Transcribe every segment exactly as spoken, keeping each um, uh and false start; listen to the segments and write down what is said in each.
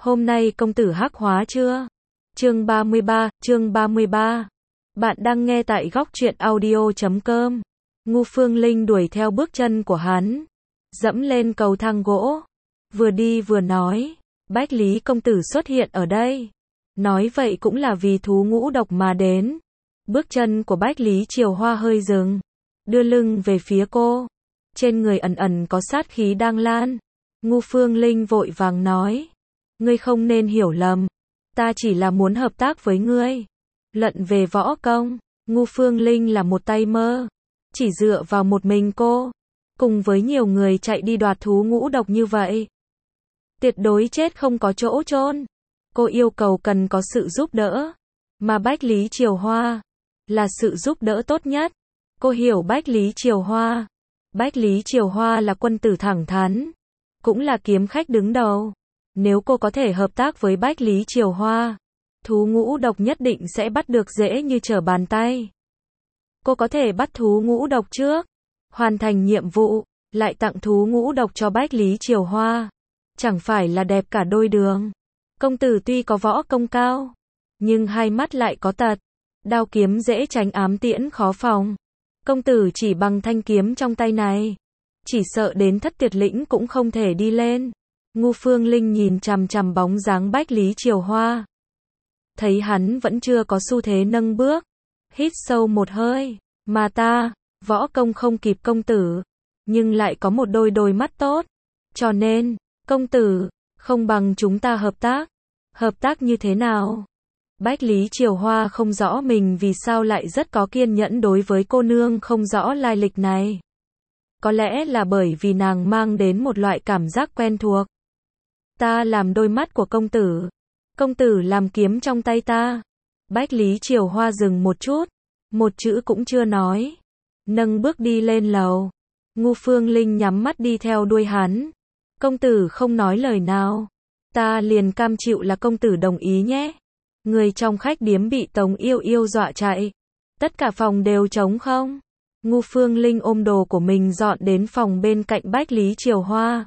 Hôm nay công tử hắc hóa chưa? Chương ba mươi ba, chương ba mươi ba. Bạn đang nghe tại góc truyện audio chấm com. Ngu Phương Linh đuổi theo bước chân của hắn, dẫm lên cầu thang gỗ, vừa đi vừa nói, Bách Lý công tử xuất hiện ở đây. Nói vậy cũng là vì thú ngũ độc mà đến. Bước chân của Bách Lý Triều Hoa hơi dừng, đưa lưng về phía cô. Trên người ẩn ẩn có sát khí đang lan. Ngu Phương Linh vội vàng nói, ngươi không nên hiểu lầm, ta chỉ là muốn hợp tác với ngươi. Luận về võ công, Ngu Phương Linh là một tay mơ, chỉ dựa vào một mình cô, cùng với nhiều người chạy đi đoạt thú ngũ độc như vậy, tuyệt đối chết không có chỗ chôn. Cô yêu cầu cần có sự giúp đỡ, mà Bách Lý Triều Hoa là sự giúp đỡ tốt nhất. Cô hiểu Bách Lý Triều Hoa. Bách Lý Triều Hoa là quân tử thẳng thắn, cũng là kiếm khách đứng đầu. Nếu cô có thể hợp tác với Bách Lý Triều Hoa, thú ngũ độc nhất định sẽ bắt được dễ như trở bàn tay. Cô có thể bắt thú ngũ độc trước, hoàn thành nhiệm vụ, lại tặng thú ngũ độc cho Bách Lý Triều Hoa. Chẳng phải là đẹp cả đôi đường. Công tử tuy có võ công cao, nhưng hai mắt lại có tật. Đao kiếm dễ tránh, ám tiễn khó phòng. Công tử chỉ bằng thanh kiếm trong tay này, chỉ sợ đến thất tuyệt lĩnh cũng không thể đi lên. Ngu Phương Linh nhìn chằm chằm bóng dáng Bách Lý Triều Hoa, thấy hắn vẫn chưa có xu thế nâng bước, hít sâu một hơi, mà ta, võ công không kịp công tử, nhưng lại có một đôi đôi mắt tốt, cho nên, công tử, không bằng chúng ta hợp tác. Hợp tác như thế nào? Bách Lý Triều Hoa không rõ mình vì sao lại rất có kiên nhẫn đối với cô nương không rõ lai lịch này. Có lẽ là bởi vì nàng mang đến một loại cảm giác quen thuộc. Ta làm đôi mắt của công tử, công tử làm kiếm trong tay ta. Bách Lý Triều Hoa dừng một chút, một chữ cũng chưa nói, nâng bước đi lên lầu. Ngu Phương Linh nhắm mắt đi theo đuôi hắn. Công tử không nói lời nào, ta liền cam chịu là công tử đồng ý nhé. Người trong khách điếm bị Tống Yêu Yêu dọa chạy, tất cả phòng đều trống không. Ngu Phương Linh ôm đồ của mình dọn đến phòng bên cạnh Bách Lý Triều Hoa.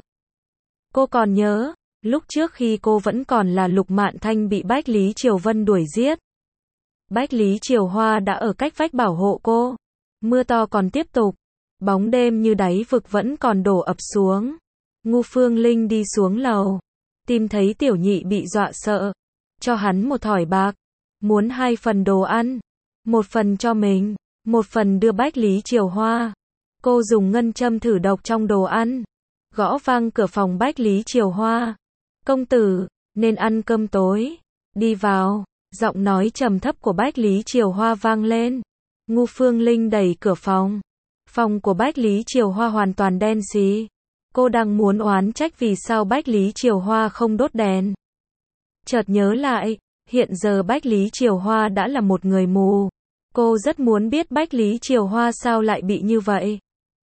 Cô còn nhớ, lúc trước khi cô vẫn còn là Lục Mạn Thanh bị Bách Lý Triều Vân đuổi giết, Bách Lý Triều Hoa đã ở cách vách bảo hộ cô. Mưa to còn tiếp tục, bóng đêm như đáy vực vẫn còn đổ ập xuống. Ngu Phương Linh đi xuống lầu, tìm thấy Tiểu Nhị bị dọa sợ, cho hắn một thỏi bạc, muốn hai phần đồ ăn, một phần cho mình, một phần đưa Bách Lý Triều Hoa. Cô dùng ngân châm thử độc trong đồ ăn, gõ vang cửa phòng Bách Lý Triều Hoa. Công tử, nên ăn cơm tối, đi vào. Giọng nói trầm thấp của Bách Lý Triều Hoa vang lên. Ngu Phương Linh đẩy cửa phòng. Phòng của Bách Lý Triều Hoa hoàn toàn đen xì. Cô đang muốn oán trách vì sao Bách Lý Triều Hoa không đốt đèn. Chợt nhớ lại, hiện giờ Bách Lý Triều Hoa đã là một người mù. Cô rất muốn biết Bách Lý Triều Hoa sao lại bị như vậy.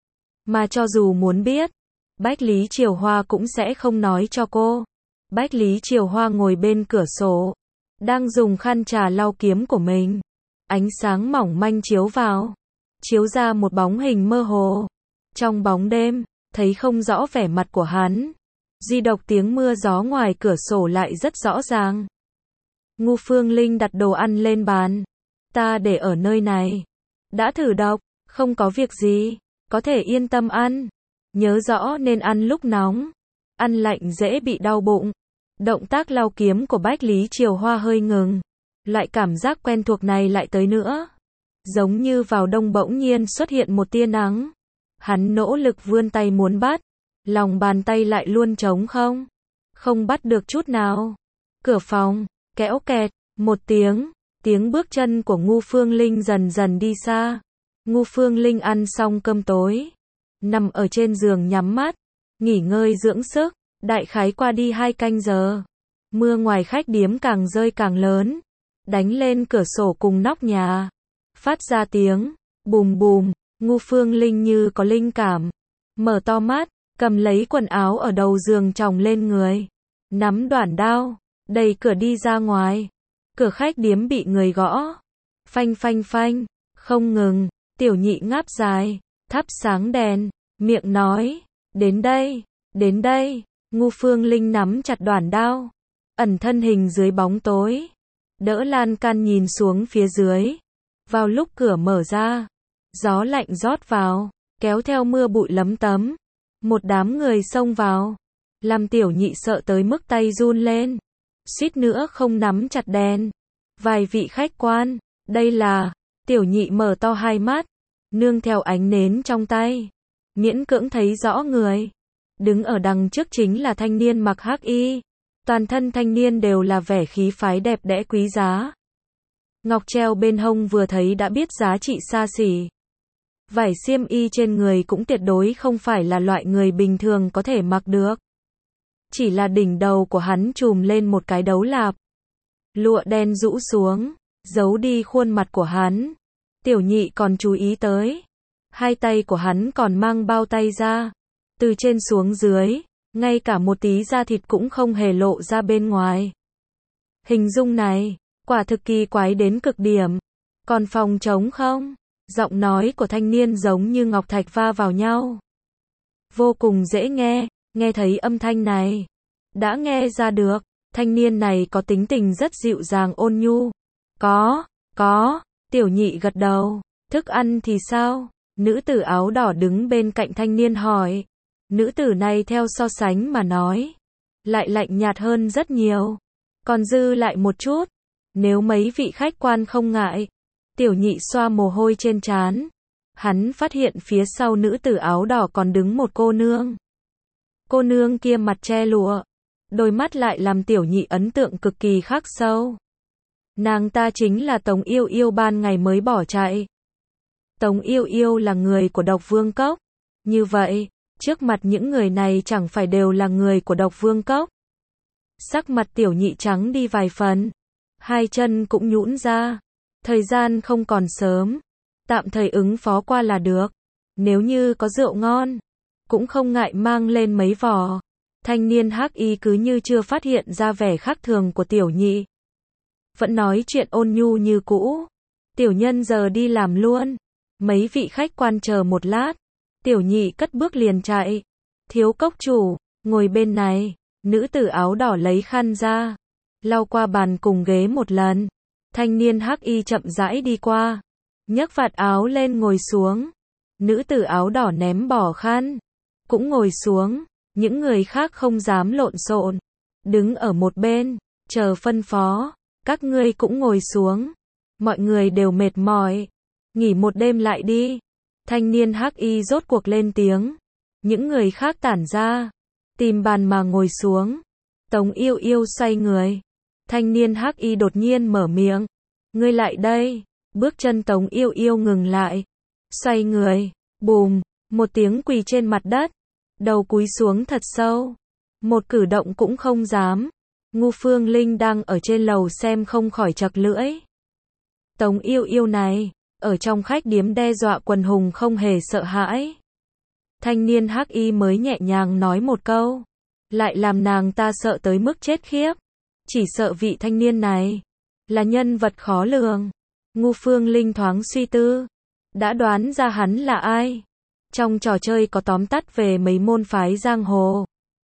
Mà cho dù muốn biết, Bách Lý Triều Hoa cũng sẽ không nói cho cô. Bách Lý Triều Hoa ngồi bên cửa sổ, đang dùng khăn trà lau kiếm của mình. Ánh sáng mỏng manh chiếu vào, chiếu ra một bóng hình mơ hồ. Trong bóng đêm, thấy không rõ vẻ mặt của hắn. Duy độc tiếng mưa gió ngoài cửa sổ lại rất rõ ràng. Ngu Phương Linh đặt đồ ăn lên bàn. Ta để ở nơi này. Đã thử độc, không có việc gì, có thể yên tâm ăn. Nhớ rõ nên ăn lúc nóng. Ăn lạnh dễ bị đau bụng. Động tác lau kiếm của Bách Lý Triều Hoa hơi ngừng. Loại cảm giác quen thuộc này lại tới nữa. Giống như vào đông bỗng nhiên xuất hiện một tia nắng. Hắn nỗ lực vươn tay muốn bắt, lòng bàn tay lại luôn trống không. Không bắt được chút nào. Cửa phòng, kéo kẹt, một tiếng, tiếng bước chân của Ngu Phương Linh dần dần đi xa. Ngu Phương Linh ăn xong cơm tối, nằm ở trên giường nhắm mắt, nghỉ ngơi dưỡng sức. Đại khái qua đi hai canh giờ, mưa ngoài khách điếm càng rơi càng lớn, đánh lên cửa sổ cùng nóc nhà, phát ra tiếng bùm bùm. Ngu Phương Linh như có linh cảm, mở to mắt, cầm lấy quần áo ở đầu giường chồng lên người, nắm đoản đao, đẩy cửa đi ra ngoài. Cửa khách điếm bị người gõ, phanh phanh phanh, không ngừng. Tiểu Nhị ngáp dài, thắp sáng đèn, miệng nói, đến đây, đến đây. Ngu Phương Linh nắm chặt đoản đao, ẩn thân hình dưới bóng tối, đỡ lan can nhìn xuống phía dưới. Vào lúc cửa mở ra, gió lạnh rót vào, kéo theo mưa bụi lấm tấm. Một đám người xông vào, làm Tiểu Nhị sợ tới mức tay run lên, suýt nữa không nắm chặt đèn. Vài vị khách quan, đây là, Tiểu Nhị mở to hai mắt, nương theo ánh nến trong tay, miễn cưỡng thấy rõ người. Đứng ở đằng trước chính là thanh niên mặc hắc y, toàn thân thanh niên đều là vẻ khí phái đẹp đẽ quý giá. Ngọc treo bên hông vừa thấy đã biết giá trị xa xỉ. Vải xiêm y trên người cũng tuyệt đối không phải là loại người bình thường có thể mặc được. Chỉ là đỉnh đầu của hắn trùm lên một cái đấu lạp. Lụa đen rũ xuống, giấu đi khuôn mặt của hắn. Tiểu Nhị còn chú ý tới. Hai tay của hắn còn mang bao tay ra. Từ trên xuống dưới, ngay cả một tí da thịt cũng không hề lộ ra bên ngoài. Hình dung này, quả thực kỳ quái đến cực điểm. Còn phòng trống không? Giọng nói của thanh niên giống như ngọc thạch va vào nhau. Vô cùng dễ nghe, nghe thấy âm thanh này. Đã nghe ra được, thanh niên này có tính tình rất dịu dàng ôn nhu. Có, có, Tiểu Nhị gật đầu. Thức ăn thì sao? Nữ tử áo đỏ đứng bên cạnh thanh niên hỏi. Nữ tử này theo so sánh mà nói, lại lạnh nhạt hơn rất nhiều. Còn dư lại một chút, nếu mấy vị khách quan không ngại. Tiểu Nhị xoa mồ hôi trên trán. Hắn phát hiện phía sau nữ tử áo đỏ còn đứng một cô nương. Cô nương kia mặt che lụa, đôi mắt lại làm Tiểu Nhị ấn tượng cực kỳ khắc sâu. Nàng ta chính là Tống Yêu Yêu ban ngày mới bỏ chạy. Tống Yêu Yêu là người của Độc Vương Cốc. Như vậy, trước mặt những người này chẳng phải đều là người của Độc Vương Cốc. Sắc mặt Tiểu Nhị trắng đi vài phần, hai chân cũng nhũn ra. Thời gian không còn sớm, tạm thời ứng phó qua là được. Nếu như có rượu ngon, cũng không ngại mang lên mấy vò. Thanh niên hắc y cứ như chưa phát hiện ra vẻ khác thường của Tiểu Nhị. Vẫn nói chuyện ôn nhu như cũ. Tiểu nhân giờ đi làm luôn. Mấy vị khách quan chờ một lát. Tiểu Nhị cất bước liền chạy. Thiếu cốc chủ, ngồi bên này. Nữ tử áo đỏ lấy khăn ra, lau qua bàn cùng ghế một lần. Thanh niên hắc y chậm rãi đi qua, nhấc vạt áo lên ngồi xuống. Nữ tử áo đỏ ném bỏ khăn, cũng ngồi xuống. Những người khác không dám lộn xộn, đứng ở một bên, chờ phân phó. Các ngươi cũng ngồi xuống. Mọi người đều mệt mỏi, nghỉ một đêm lại đi. Thanh niên hắc y rốt cuộc lên tiếng. Những người khác tản ra, tìm bàn mà ngồi xuống. Tống Yêu Yêu xoay người. Thanh niên hắc y đột nhiên mở miệng. Ngươi lại đây. Bước chân Tống Yêu Yêu ngừng lại. Xoay người. Bùm. Một tiếng quỳ trên mặt đất. Đầu cúi xuống thật sâu. Một cử động cũng không dám. Ngu Phương Linh đang ở trên lầu xem không khỏi chật lưỡi. Tống Yêu Yêu này, ở trong khách điếm đe dọa quần hùng không hề sợ hãi. Thanh niên hắc y mới nhẹ nhàng nói một câu, lại làm nàng ta sợ tới mức chết khiếp. Chỉ sợ vị thanh niên này là nhân vật khó lường. Ngu Phương Linh thoáng suy tư, đã đoán ra hắn là ai. Trong trò chơi có tóm tắt về mấy môn phái giang hồ.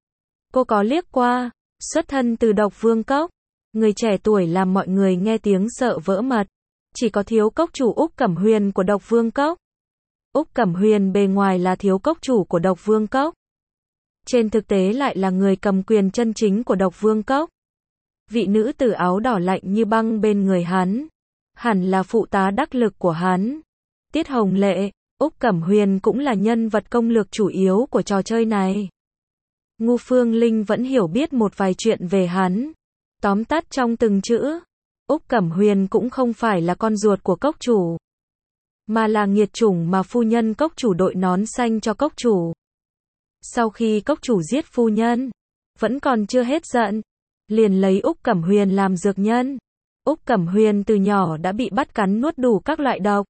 Cô có liếc qua, xuất thân từ Độc Vương Cốc, người trẻ tuổi làm mọi người nghe tiếng sợ vỡ mật. Chỉ có thiếu cốc chủ Úc Cẩm Huyền của Độc Vương Cốc. Úc Cẩm Huyền bề ngoài là thiếu cốc chủ của Độc Vương Cốc, trên thực tế lại là người cầm quyền chân chính của Độc Vương Cốc. Vị nữ tử áo đỏ lạnh như băng bên người hắn, hẳn là phụ tá đắc lực của hắn. Tiết Hồng Lệ, Úc Cẩm Huyền cũng là nhân vật công lược chủ yếu của trò chơi này. Ngu Phương Linh vẫn hiểu biết một vài chuyện về hắn. Tóm tắt trong từng chữ, Úc Cẩm Huyền cũng không phải là con ruột của cốc chủ, mà là nghiệt chủng mà phu nhân cốc chủ đội nón xanh cho cốc chủ. Sau khi cốc chủ giết phu nhân, vẫn còn chưa hết giận, liền lấy Úc Cẩm Huyền làm dược nhân. Úc Cẩm Huyền từ nhỏ đã bị bắt cắn nuốt đủ các loại độc.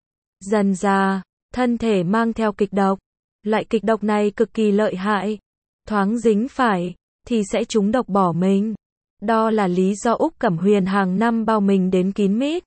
Dần dà, thân thể mang theo kịch độc. Loại kịch độc này cực kỳ lợi hại. Thoáng dính phải, thì sẽ trúng độc bỏ mình. Đó là lý do Úc Cẩm Huyền hàng năm bao mình đến kín mít,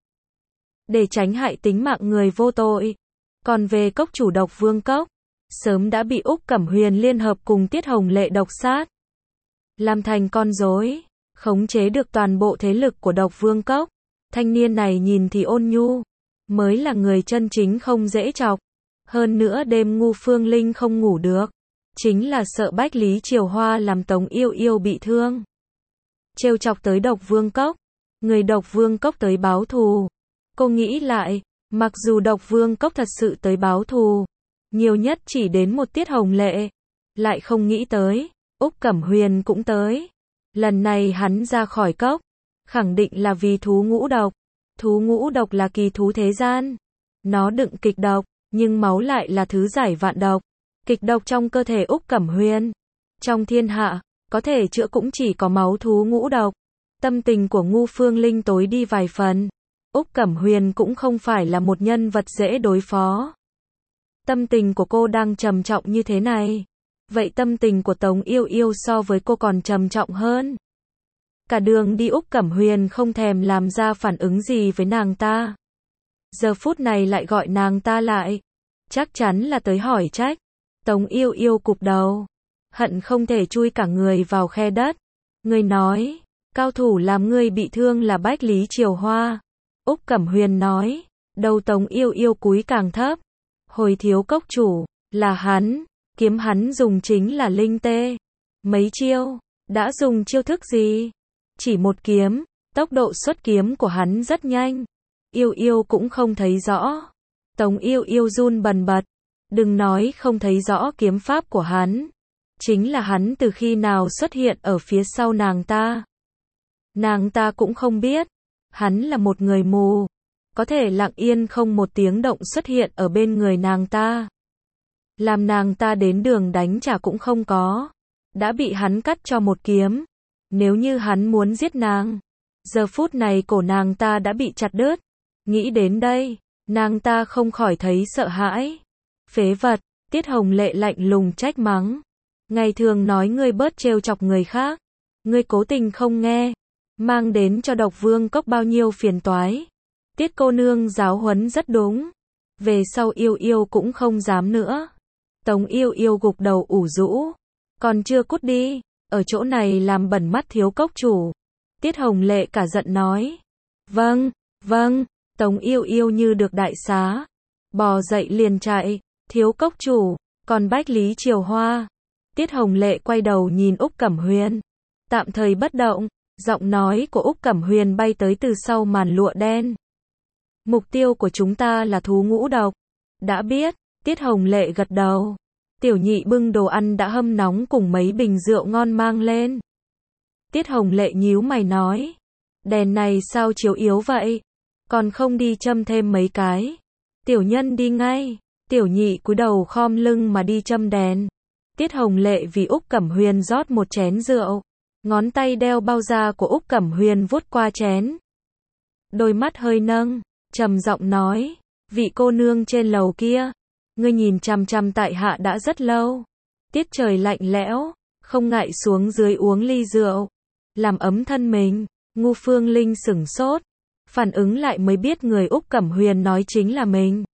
để tránh hại tính mạng người vô tội. Còn về cốc chủ Độc Vương Cốc, sớm đã bị Úc Cẩm Huyền liên hợp cùng Tiết Hồng Lệ độc sát, làm thành con rối. khống chế được toàn bộ thế lực của Độc Vương Cốc. Thanh niên này nhìn thì ôn nhu, mới là người chân chính không dễ chọc. Hơn nữa đêm Ngu Phương Linh không ngủ được, chính là sợ Bách Lý Triều Hoa làm Tống Yêu Yêu bị thương. Trêu chọc tới Độc Vương Cốc, người Độc Vương Cốc tới báo thù. Cô nghĩ lại, mặc dù Độc Vương Cốc thật sự tới báo thù, nhiều nhất chỉ đến một Tiết Hồng Lệ, lại không nghĩ tới, Úc Cẩm Huyền cũng tới. Lần này hắn ra khỏi cốc, khẳng định là vì thú ngũ độc. Thú ngũ độc là kỳ thú thế gian. Nó đựng kịch độc, nhưng máu lại là thứ giải vạn độc. Kịch độc trong cơ thể Úc Cẩm Huyền, trong thiên hạ, có thể chữa cũng chỉ có máu thú ngũ độc. Tâm tình của Ngu Phương Linh tối đi vài phần. Úc Cẩm Huyền cũng không phải là một nhân vật dễ đối phó. Tâm tình của cô đang trầm trọng như thế này. Vậy tâm tình của Tống Yêu Yêu so với cô còn trầm trọng hơn. Cả đường đi Úc Cẩm Huyền không thèm làm ra phản ứng gì với nàng ta. Giờ phút này lại gọi nàng ta lại. Chắc chắn là tới hỏi trách. Tống Yêu Yêu cụp đầu. Hận không thể chui cả người vào khe đất. Người nói, cao thủ làm ngươi bị thương là Bách Lý Triều Hoa. Úc Cẩm Huyền nói, đầu Tống Yêu Yêu cúi càng thấp. Hồi thiếu cốc chủ, là hắn, kiếm hắn dùng chính là linh tê. Mấy chiêu, đã dùng chiêu thức gì? Chỉ một kiếm, tốc độ xuất kiếm của hắn rất nhanh. Yêu Yêu cũng không thấy rõ. Tống Yêu Yêu run bần bật, đừng nói không thấy rõ kiếm pháp của hắn. Chính là hắn từ khi nào xuất hiện ở phía sau nàng ta. Nàng ta cũng không biết. Hắn là một người mù, có thể lặng yên không một tiếng động xuất hiện ở bên người nàng ta. Làm nàng ta đến đường đánh trả cũng không có. Đã bị hắn cắt cho một kiếm. Nếu như hắn muốn giết nàng, giờ phút này cổ nàng ta đã bị chặt đứt. Nghĩ đến đây, nàng ta không khỏi thấy sợ hãi. Phế vật, Tiết Hồng Lệ lạnh lùng trách mắng. Ngày thường nói ngươi bớt trêu chọc người khác, ngươi cố tình không nghe, mang đến cho Độc Vương Cốc bao nhiêu phiền toái. Tiết cô nương giáo huấn rất đúng. Về sau Yêu Yêu cũng không dám nữa. Tống Yêu Yêu gục đầu ủ rũ. Còn chưa cút đi, ở chỗ này làm bẩn mắt thiếu cốc chủ. Tiết Hồng Lệ cả giận nói. Vâng, vâng, Tống Yêu Yêu như được đại xá. Bò dậy liền chạy, thiếu cốc chủ, còn Bách Lý Triều Hoa. Tiết Hồng Lệ quay đầu nhìn Úc Cẩm Huyền. Tạm thời bất động, giọng nói của Úc Cẩm Huyền bay tới từ sau màn lụa đen. Mục tiêu của chúng ta là thú ngũ độc. Đã biết, Tiết Hồng Lệ gật đầu. Tiểu nhị bưng đồ ăn đã hâm nóng cùng mấy bình rượu ngon mang lên. Tiết Hồng Lệ nhíu mày nói. Đèn này sao chiếu yếu vậy? Còn không đi châm thêm mấy cái. Tiểu nhân đi ngay. Tiểu nhị cúi đầu khom lưng mà đi châm đèn. Tiết Hồng Lệ vì Úc Cẩm Huyền rót một chén rượu. Ngón tay đeo bao da của Úc Cẩm Huyền vuốt qua chén. Đôi mắt hơi nâng, trầm giọng nói. Vị cô nương trên lầu kia, ngươi nhìn chằm chằm tại hạ đã rất lâu. Tiết trời lạnh lẽo, không ngại xuống dưới uống ly rượu, làm ấm thân mình. Ngu Phương Linh sửng sốt, phản ứng lại mới biết người Úc Cẩm Huyền nói chính là mình.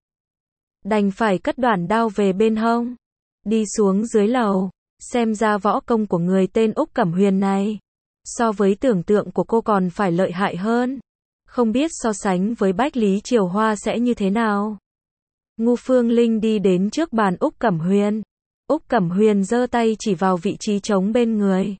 Đành phải cất đoản đao về bên hông, đi xuống dưới lầu. Xem ra võ công của người tên Úc Cẩm Huyền này, so với tưởng tượng của cô còn phải lợi hại hơn. Không biết so sánh với Bách Lý Triều Hoa sẽ như thế nào. Ngu Phương Linh đi đến trước bàn Úc Cẩm Huyền. Úc Cẩm Huyền giơ tay chỉ vào vị trí trống bên người.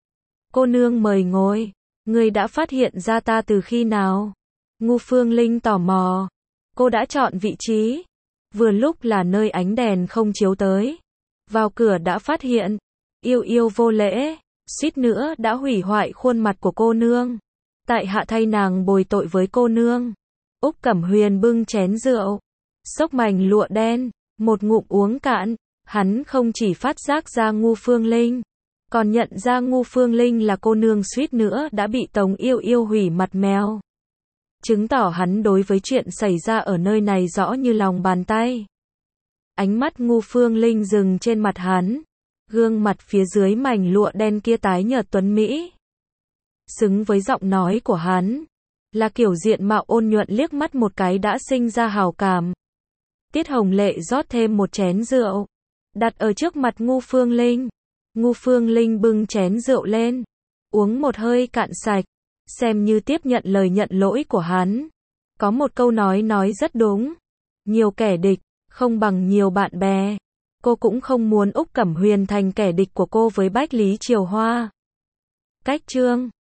Cô nương mời ngồi. Người đã phát hiện ra ta từ khi nào? Ngu Phương Linh tò mò. Cô đã chọn vị trí. Vừa lúc là nơi ánh đèn không chiếu tới. Vào cửa đã phát hiện. Yêu Yêu vô lễ, suýt nữa đã hủy hoại khuôn mặt của cô nương. Tại hạ thay nàng bồi tội với cô nương. Úc Cẩm Huyền bưng chén rượu, xốc mảnh lụa đen, một ngụm uống cạn. Hắn không chỉ phát giác ra Ngu Phương Linh, còn nhận ra Ngu Phương Linh là cô nương suýt nữa đã bị Tống Yêu Yêu hủy mặt mèo. Chứng tỏ hắn đối với chuyện xảy ra ở nơi này rõ như lòng bàn tay. Ánh mắt Ngu Phương Linh dừng trên mặt hắn. Gương mặt phía dưới mảnh lụa đen kia tái nhợt tuấn mỹ. Xứng với giọng nói của hắn. Là kiểu diện mạo ôn nhuận liếc mắt một cái đã sinh ra hào cảm. Tiết Hồng Lệ rót thêm một chén rượu. Đặt ở trước mặt Ngu Phương Linh. Ngu Phương Linh bưng chén rượu lên. uống một hơi cạn sạch, xem như tiếp nhận lời nhận lỗi của hắn. Có một câu nói nói rất đúng. Nhiều kẻ địch, không bằng nhiều bạn bè. Cô cũng không muốn Úc Cẩm Huyền thành kẻ địch của cô với Bách Lý Triều Hoa. Cách chương